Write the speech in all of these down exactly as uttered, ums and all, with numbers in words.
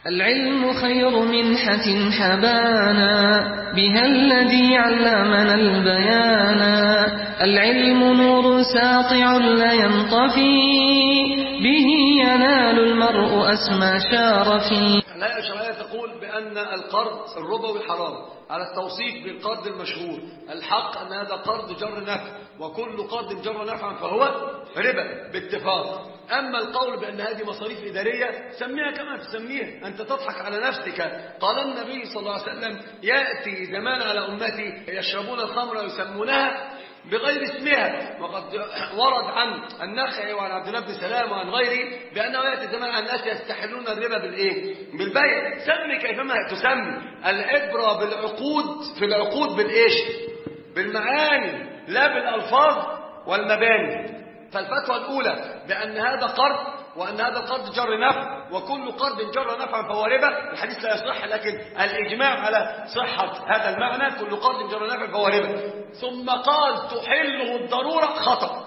العلم خير منحة حبانا بها الذي علمنا البيانا. العلم نور ساطع لا ينطفي به ينال المرء أسمى شارفي. الهيئة الشرعية تقول بأن القرض الربوي حرام على التوصيف بالقرض المشهور. الحق أن هذا قرض جر نفع، وكل قرض جر نفعا فهو ربا باتفاق. أما القول بأن هذه مصاريف إدارية سميها كما تسميها، أنت تضحك على نفسك. قال النبي صلى الله عليه وسلم: يأتي زمان على أمتي يشربون الخمر ويسمونها بغير اسمها. وقد ورد عن النخعي وعن عبد الله بن سلام وعن غيره بأنه يأتي زمان على الناس يستحلون الربا بالإيه؟ بالبيع. سمي كيفما تسمي، العبرة بالعقود، في العقود بالإيش؟ بالمعاني لا بالألفاظ والمباني. فالفتوى الأولى بأن هذا قرض، وأن هذا القرض جر نفع، وكل قرض جر نفعا فهو ربا. الحديث لا يصح، لكن الإجماع على صحة هذا المعنى، كل قرض جر نفع فهو ربا. ثم قال تحله الضرورة، خطأ.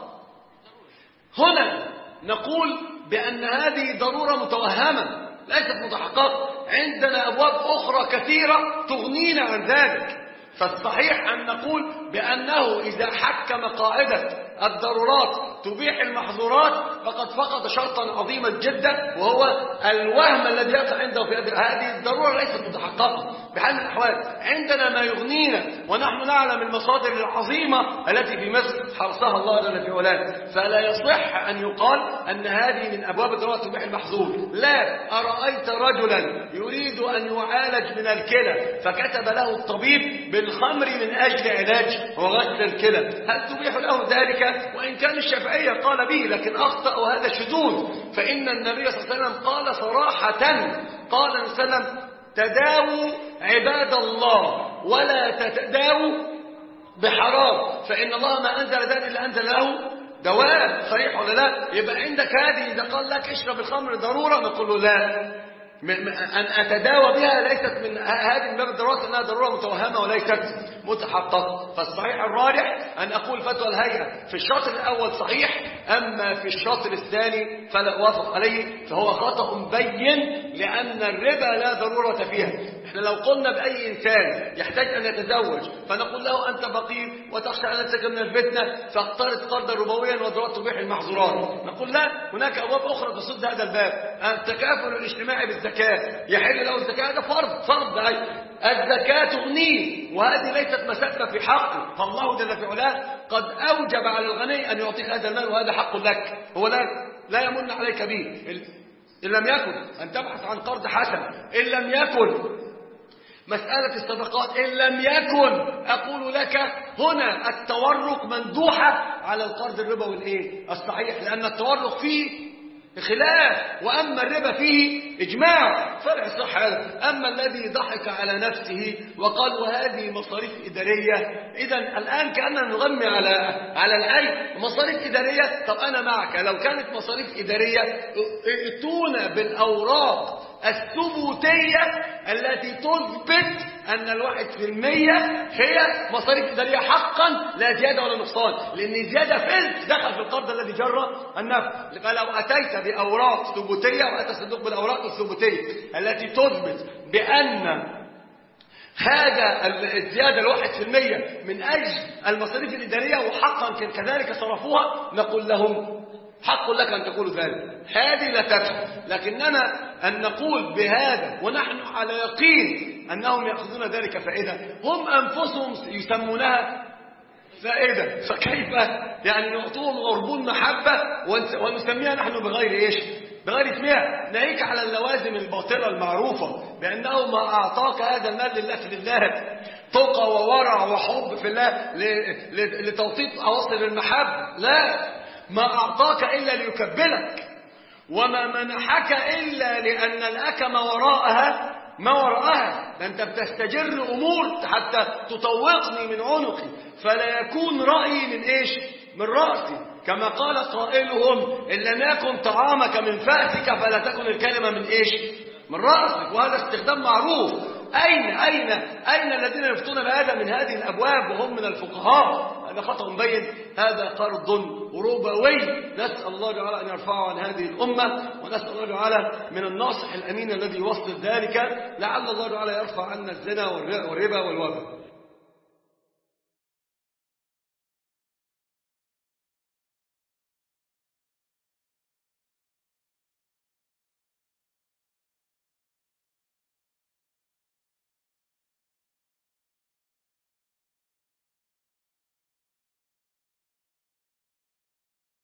هنا نقول بأن هذه ضرورة متوهمة ليست متحققة. عندنا أبواب أخرى كثيرة تغنينا عن ذلك. فالصحيح أن نقول بأنه إذا حكم قاعدة الضرورات تبيح المحظورات فقد فقد شرطا عظيما جدا، وهو الوهم الذي يقع عنده في هذه الضرورة ليست متحققة بحال من الأحوال. عندنا ما يغنينا، ونحن نعلم المصادر العظيمة التي في مصر حرصها الله جل في علاه. فلا يصح أن يقال أن هذه من أبواب الضرورات تبيح المحظور. لا، أرأيت رجلا يريد أن يعالج من الكلى فكتب له الطبيب بالخمر من أجل علاج وغسل الكلى، هل تبيح له ذلك؟ وإن كان الشافعية قال به لكن أخطأ، وهذا شذوذ. فإن النبي صلى الله عليه وسلم قال صراحة، قال النبي صلى الله عليه وسلم: تداووا عباد الله ولا تتداووا بحرام، فإن الله ما أنزل داء إلا أنزل له دواء. صحيح ولا لا؟ يبقى عندك هذه، إذا قال لك اشرب الخمر ضرورة نقول له لا، أن أتداوى بها ليست من هذه من باب الضرورات، أنها ضرورة متوهمة وليست متحققة. فالصحيح الراجح أن أقول فتوى الهيئة في الشاطر الأول صحيح، أما في الشاطر الثاني فلا أوافق عليه، فهو خطأ بين، لأن الربا لا ضرورة فيها. إحنا لو قلنا بأي إنسان يحتاج أن يتزوج فنقول له أنت فقير وتخشى أن تسجن من الفتنة فاقترض قرضا ربويا وضرورات تبيح المحظورات، نقول لا، هناك أبواب أخرى تصد هذا الباب. التكافل الاجتماعي بالزكاة، يحل له الزكاة، هذا فرض فرض أي الزكاة تغنيه، وهذه ليست مسبة في حقه. فالله جل في علاه قد أوجب على الغني أن يعطيك هذا المال، وهذا حق لك، هو لا لا يمن عليك به. إن لم يكن أن تبحث عن قرض حسن، إن لم يكن مسألة الصدقات، إن لم يكن أقول لك هنا التورق مندوحة على القرض الربوي الإيه؟ الصحيح، لأن التورق فيه خلاف، وأما الربا فيه إجماع فرع صح هذا. أما الذي ضحك على نفسه وقال وهذه مصاريف إدارية، إذا الآن كأننا نغمي على على العين مصاريف إدارية. طب أنا معك، لو كانت مصاريف إدارية ائتونا بالأوراق الثبوتية التي تثبت أن الواحد في المية هي مصاريف إدارية حقا، لا زيادة ولا نقصان، لأن الزيادة فلس دخل في القرض الذي جرى النفع. فلو أتيت بأوراق ثبوتية، وأتى الصندوق بالأوراق الثبوتية التي تثبت بأن هذا الزيادة الواحد في المية من أجل المصاريف الإدارية وحقا كذلك صرفوها، نقول لهم حق لك أن تقولوا ذلك، هذه لا تكفي. لكننا أن نقول بهذا ونحن على يقين أنهم يأخذون ذلك فائدة، هم أنفسهم يسمونها فائدة، فكيف يعني نعطوهم غربون محبة ونسميها نحن بغير إيش؟ بغير اسمها. ناهيك على اللوازم الباطلة المعروفة بأنه ما أعطاك هذا المال لله في الله تقى وورع وحب في الله لتوطيد أواصر المحبة، لا، ما أعطاك إلا ليكبلك، وما منحك إلا لأن لك ما وراءها ما وراءها. أنت بتستجر أمور حتى تطوقني من عنقي، فلا يكون رأيي من إيش؟ من رأسي، كما قال قائلهم: إن لم يكن طعامك من فأسك فلا تكن الكلمة من إيش؟ من رأسك. وهذا استخدام معروف. أين أين أين الذين يفتون بهذا من هذه الأبواب وهم من الفقهاء؟ هذا خطأ بين. هذا قرض ربوي، نسأل الله تعالى أن يرفعه عن هذه الأمة، ونسأل الله تعالى من الناصح الأمين الذي يوصل ذلك، لعل الله تعالى يرفع عنا الزنا والربا والوبا.